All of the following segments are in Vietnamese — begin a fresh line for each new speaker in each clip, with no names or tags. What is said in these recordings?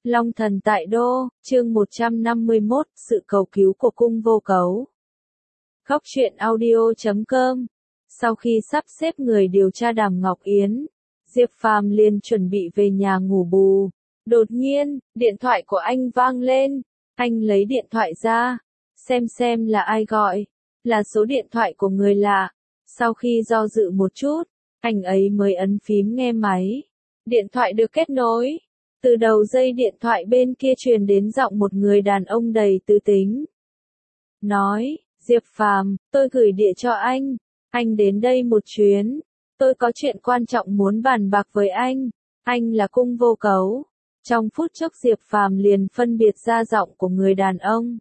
Long thần tại đô, chương 151, sự cầu cứu của cung vô cấu. Góc truyện audio.com. Sau khi sắp xếp người điều tra Đàm Ngọc Yến, Diệp Phàm liền chuẩn bị về nhà ngủ bù. Đột nhiên, điện thoại của anh vang lên. Anh lấy điện thoại ra, xem là ai gọi. Là số điện thoại của người lạ. Sau khi do dự một chút, anh ấy mới ấn phím nghe máy. Điện thoại được kết nối. Từ đầu dây điện thoại bên kia truyền đến giọng một người đàn ông đầy tư tính. Nói, Diệp Phàm, tôi gửi địa cho anh đến đây một chuyến. Tôi có chuyện quan trọng muốn bàn bạc với anh là cung vô cấu. Trong phút chốc Diệp Phàm liền phân biệt ra giọng của người đàn ông.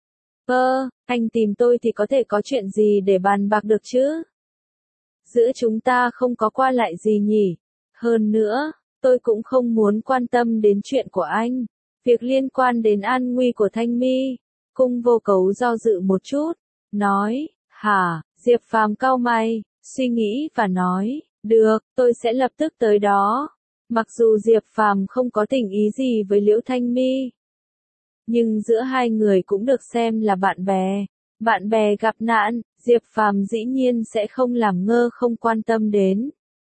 Anh tìm tôi thì có thể có chuyện gì để bàn bạc được chứ? Giữa chúng ta không có qua lại gì nhỉ? Hơn nữa, tôi cũng không muốn quan tâm đến chuyện của anh. Việc liên quan đến an nguy của Thanh My. Cung vô cấu do dự một chút. Nói, hả? Diệp Phàm cau mày, suy nghĩ và nói, được, tôi sẽ lập tức tới đó. Mặc dù Diệp Phàm không có tình ý gì với Liễu Thanh My, nhưng giữa hai người cũng được xem là bạn bè. Bạn bè gặp nạn, Diệp Phàm dĩ nhiên sẽ không làm ngơ không quan tâm đến.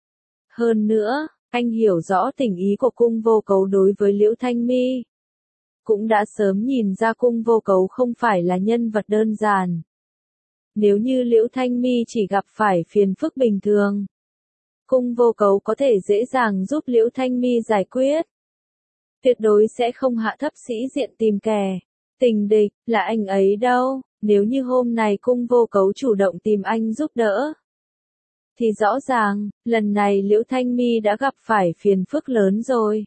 Hơn nữa, anh hiểu rõ tình ý của cung vô cấu đối với Liễu Thanh My. Cũng đã sớm nhìn ra cung vô cấu không phải là nhân vật đơn giản. Nếu như Liễu Thanh My chỉ gặp phải phiền phức bình thường, cung vô cấu có thể dễ dàng giúp Liễu Thanh My giải quyết. Tuyệt đối sẽ không hạ thấp sĩ diện tìm kẻ tình địch, là anh ấy đâu. Nếu như hôm nay cung vô cấu chủ động tìm anh giúp đỡ, thì rõ ràng, lần này Liễu Thanh My đã gặp phải phiền phức lớn rồi.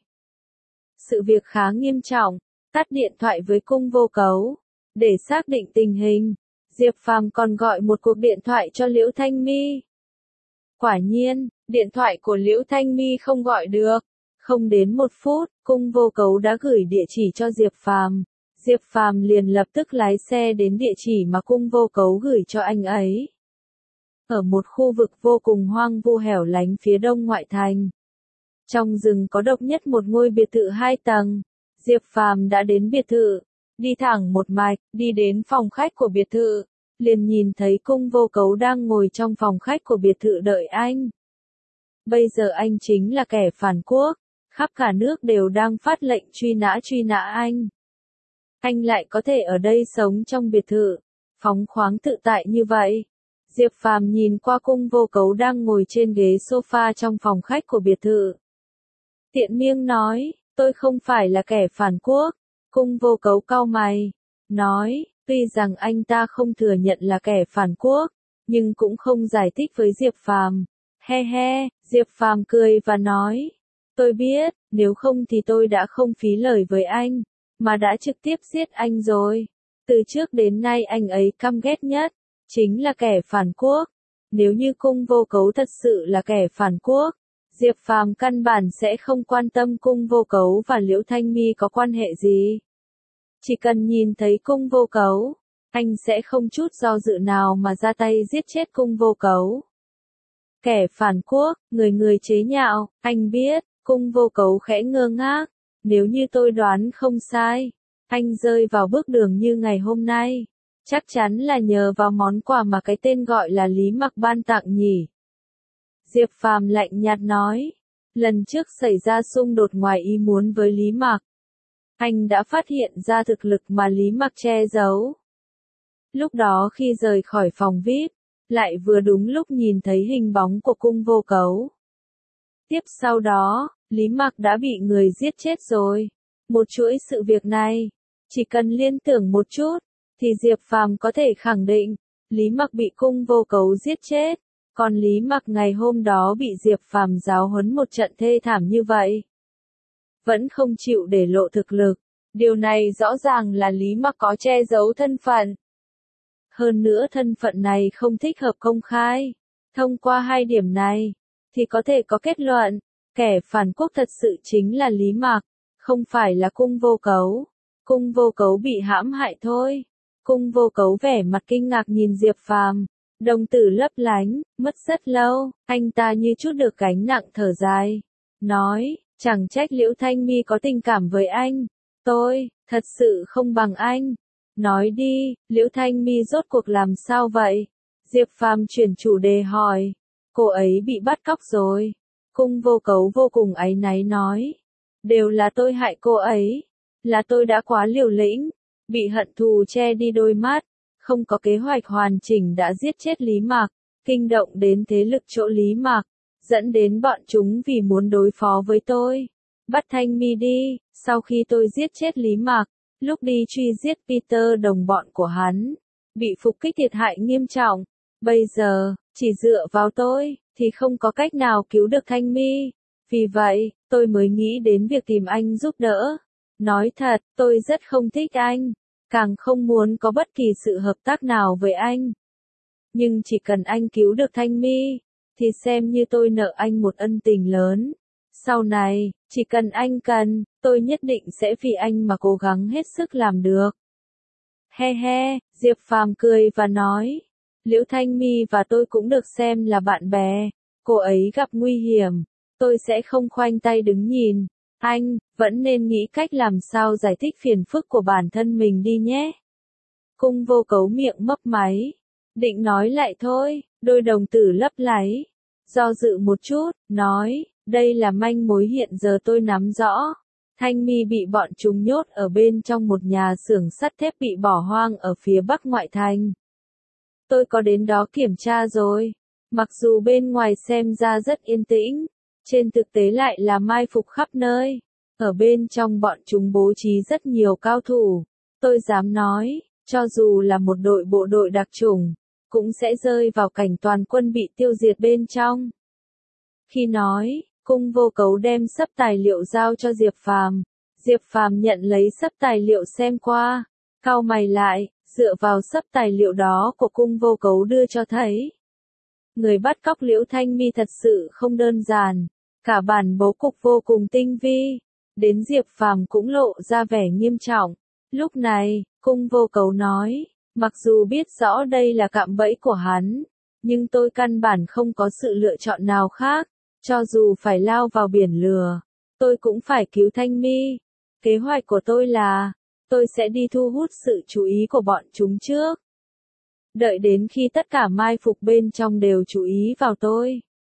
Sự việc khá nghiêm trọng, tắt điện thoại với cung vô cấu. Để xác định tình hình, Diệp Phàm còn gọi một cuộc điện thoại cho Liễu Thanh My. Quả nhiên, điện thoại của Liễu Thanh My không gọi được. Không đến một phút, cung vô cấu đã gửi địa chỉ cho Diệp Phàm. Diệp Phàm liền lập tức lái xe đến địa chỉ mà cung vô cấu gửi cho anh ấy. Ở một khu vực vô cùng hoang vu hẻo lánh phía đông ngoại thành. Trong rừng có độc nhất một ngôi biệt thự 2 tầng. Diệp Phàm đã đến biệt thự, đi thẳng một mạch, đi đến phòng khách của biệt thự, liền nhìn thấy cung vô cấu đang ngồi trong phòng khách của biệt thự đợi anh. Bây giờ anh chính là kẻ phản quốc, khắp cả nước đều đang phát lệnh truy nã anh. Anh lại có thể ở đây sống trong biệt thự, phóng khoáng tự tại như vậy. Diệp Phàm nhìn qua cung vô cấu đang ngồi trên ghế sofa trong phòng khách của biệt thự. Tiện miệng nói, tôi không phải là kẻ phản quốc. Cung vô cấu cau mày, nói, tuy rằng anh ta không thừa nhận là kẻ phản quốc, nhưng cũng không giải thích với Diệp Phàm. He, Diệp Phàm cười và nói, tôi biết, nếu không thì tôi đã không phí lời với anh, mà đã trực tiếp giết anh rồi. Từ trước đến nay anh ấy căm ghét nhất, chính là kẻ phản quốc. Nếu như cung vô cấu thật sự là kẻ phản quốc, Diệp Phàm căn bản sẽ không quan tâm cung vô cấu và Liễu Thanh My có quan hệ gì. Chỉ cần nhìn thấy cung vô cấu, anh sẽ không chút do dự nào mà ra tay giết chết cung vô cấu. Kẻ phản quốc, người chế nhạo, anh biết. Cung vô cấu khẽ ngơ ngác. Nếu như tôi đoán không sai, anh rơi vào bước đường như ngày hôm nay, chắc chắn là nhờ vào món quà mà cái tên gọi là Lý Mặc ban tặng nhỉ. Diệp Phàm lạnh nhạt nói, lần trước xảy ra xung đột ngoài ý muốn với Lý Mặc, anh đã phát hiện ra thực lực mà Lý Mặc che giấu. Lúc đó khi rời khỏi phòng VIP, lại vừa đúng lúc nhìn thấy hình bóng của cung vô cấu. Tiếp sau đó, Lý Mặc đã bị người giết chết rồi. Một chuỗi sự việc này, chỉ cần liên tưởng một chút, thì Diệp Phàm có thể khẳng định, Lý Mặc bị cung vô cấu giết chết, còn Lý Mặc ngày hôm đó bị Diệp Phàm giáo huấn một trận thê thảm như vậy. Vẫn không chịu để lộ thực lực, điều này rõ ràng là Lý Mặc có che giấu thân phận. Hơn nữa thân phận này không thích hợp công khai. Thông qua hai điểm này, thì có thể có kết luận, kẻ phản quốc thật sự chính là Lý Mặc, không phải là cung vô cấu. Cung vô cấu bị hãm hại thôi. Cung vô cấu vẻ mặt kinh ngạc nhìn Diệp Phàm, đồng tử lấp lánh, mất rất lâu, anh ta như chút được gánh nặng thở dài. Nói, Chẳng trách Liễu Thanh Mi có tình cảm với anh. Tôi, thật sự không bằng anh. Nói đi, Liễu Thanh Mi rốt cuộc làm sao vậy? Diệp Phàm chuyển chủ đề hỏi. Cô ấy bị bắt cóc rồi. Cung Vô Cấu vô cùng áy náy nói. Đều là tôi hại cô ấy. Là tôi đã quá liều lĩnh. Bị hận thù che đi đôi mắt. Không có kế hoạch hoàn chỉnh đã giết chết Lý Mạc. Kinh động đến thế lực chỗ Lý Mạc. Dẫn đến bọn chúng vì muốn đối phó với tôi. Bắt Thanh Mi đi. Sau khi tôi giết chết Lý Mạc. Lúc đi truy giết Peter đồng bọn của hắn. Bị phục kích thiệt hại nghiêm trọng. Bây giờ, chỉ dựa vào tôi, thì không có cách nào cứu được Thanh Mi. Vì vậy, tôi mới nghĩ đến việc tìm anh giúp đỡ. Nói thật, tôi rất không thích anh. Càng không muốn có bất kỳ sự hợp tác nào với anh. Nhưng chỉ cần anh cứu được Thanh Mi, thì xem như tôi nợ anh một ân tình lớn. Sau này, chỉ cần anh cần, tôi nhất định sẽ vì anh mà cố gắng hết sức làm được. He he, Diệp Phàm cười và nói. Liễu Thanh Mi và tôi cũng được xem là bạn bè. Cô ấy gặp nguy hiểm. Tôi sẽ không khoanh tay đứng nhìn. Anh, vẫn nên nghĩ cách làm sao giải thích phiền phức của bản thân mình đi nhé. Cung Vô Cấu miệng mấp máy. Định nói lại thôi, đôi đồng tử lấp láy. Do dự một chút, nói, đây là manh mối hiện giờ tôi nắm rõ. Thanh Mi bị bọn chúng nhốt ở bên trong một nhà xưởng sắt thép bị bỏ hoang ở phía bắc ngoại thành. Tôi có đến đó kiểm tra rồi. Mặc dù bên ngoài xem ra rất yên tĩnh, trên thực tế lại là mai phục khắp nơi. Ở bên trong bọn chúng bố trí rất nhiều cao thủ. Tôi dám nói, cho dù là một đội bộ đội đặc chủng, cũng sẽ rơi vào cảnh toàn quân bị tiêu diệt bên trong. Khi nói, Cung Vô Cấu đem xấp tài liệu giao cho Diệp Phàm. Diệp Phàm nhận lấy xấp tài liệu xem qua, cau mày lại, dựa vào xấp tài liệu đó của Cung Vô Cấu đưa cho thấy. Người bắt cóc Liễu Thanh Mi thật sự không đơn giản, cả bản bố cục vô cùng tinh vi. Đến Diệp Phàm cũng lộ ra vẻ nghiêm trọng. Lúc này, Cung Vô Cấu nói, mặc dù biết rõ đây là cạm bẫy của hắn, nhưng tôi căn bản không có sự lựa chọn nào khác. Cho dù phải lao vào biển lửa, tôi cũng phải cứu Thanh Mi. Kế hoạch của tôi là, tôi sẽ đi thu hút sự chú ý của bọn chúng trước. Đợi đến khi tất cả mai phục bên trong đều chú ý vào tôi.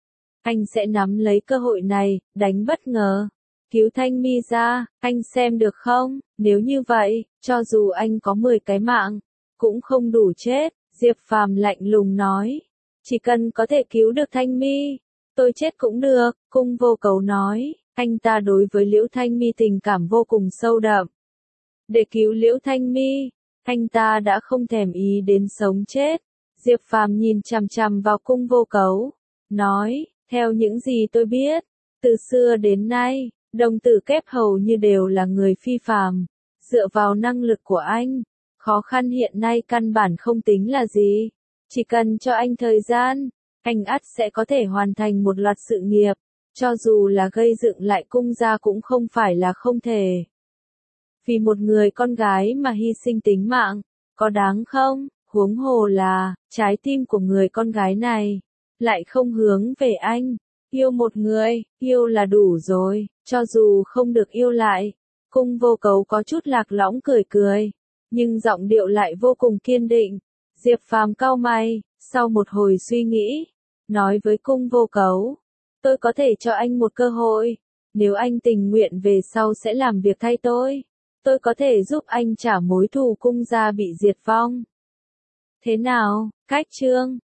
Anh sẽ nắm lấy cơ hội này, đánh bất ngờ. Cứu Thanh Mi ra, anh xem được không? Nếu như vậy, cho dù anh có 10 cái mạng, cũng không đủ chết. Diệp Phàm lạnh lùng nói. Chỉ cần có thể cứu được Thanh Mi, tôi chết cũng được. Cung Vô Cấu nói. Anh ta đối với Liễu Thanh Mi tình cảm vô cùng sâu đậm. Để cứu Liễu Thanh Mi, anh ta đã không thèm ý đến sống chết. Diệp Phàm nhìn chằm chằm vào Cung Vô Cấu, nói, theo những gì tôi biết, từ xưa đến nay, đồng tử kép hầu như đều là người phi phàm. Dựa vào năng lực của anh, khó khăn hiện nay căn bản không tính là gì. Chỉ cần cho anh thời gian, anh ắt sẽ có thể hoàn thành một loạt sự nghiệp. Cho dù là gây dựng lại cung gia cũng không phải là không thể. Vì một người con gái mà hy sinh tính mạng, có đáng không? Huống hồ là, trái tim của người con gái này, lại không hướng về anh. Yêu một người, yêu là đủ rồi, cho dù không được yêu lại. Cung Vô Cấu có chút lạc lõng cười cười, nhưng giọng điệu lại vô cùng kiên định. Diệp Phàm cau mày, sau một hồi suy nghĩ, nói với Cung Vô Cấu, tôi có thể cho anh một cơ hội, nếu anh tình nguyện về sau sẽ làm việc thay tôi có thể giúp anh trả mối thù cung gia bị diệt vong. Thế nào, cách chương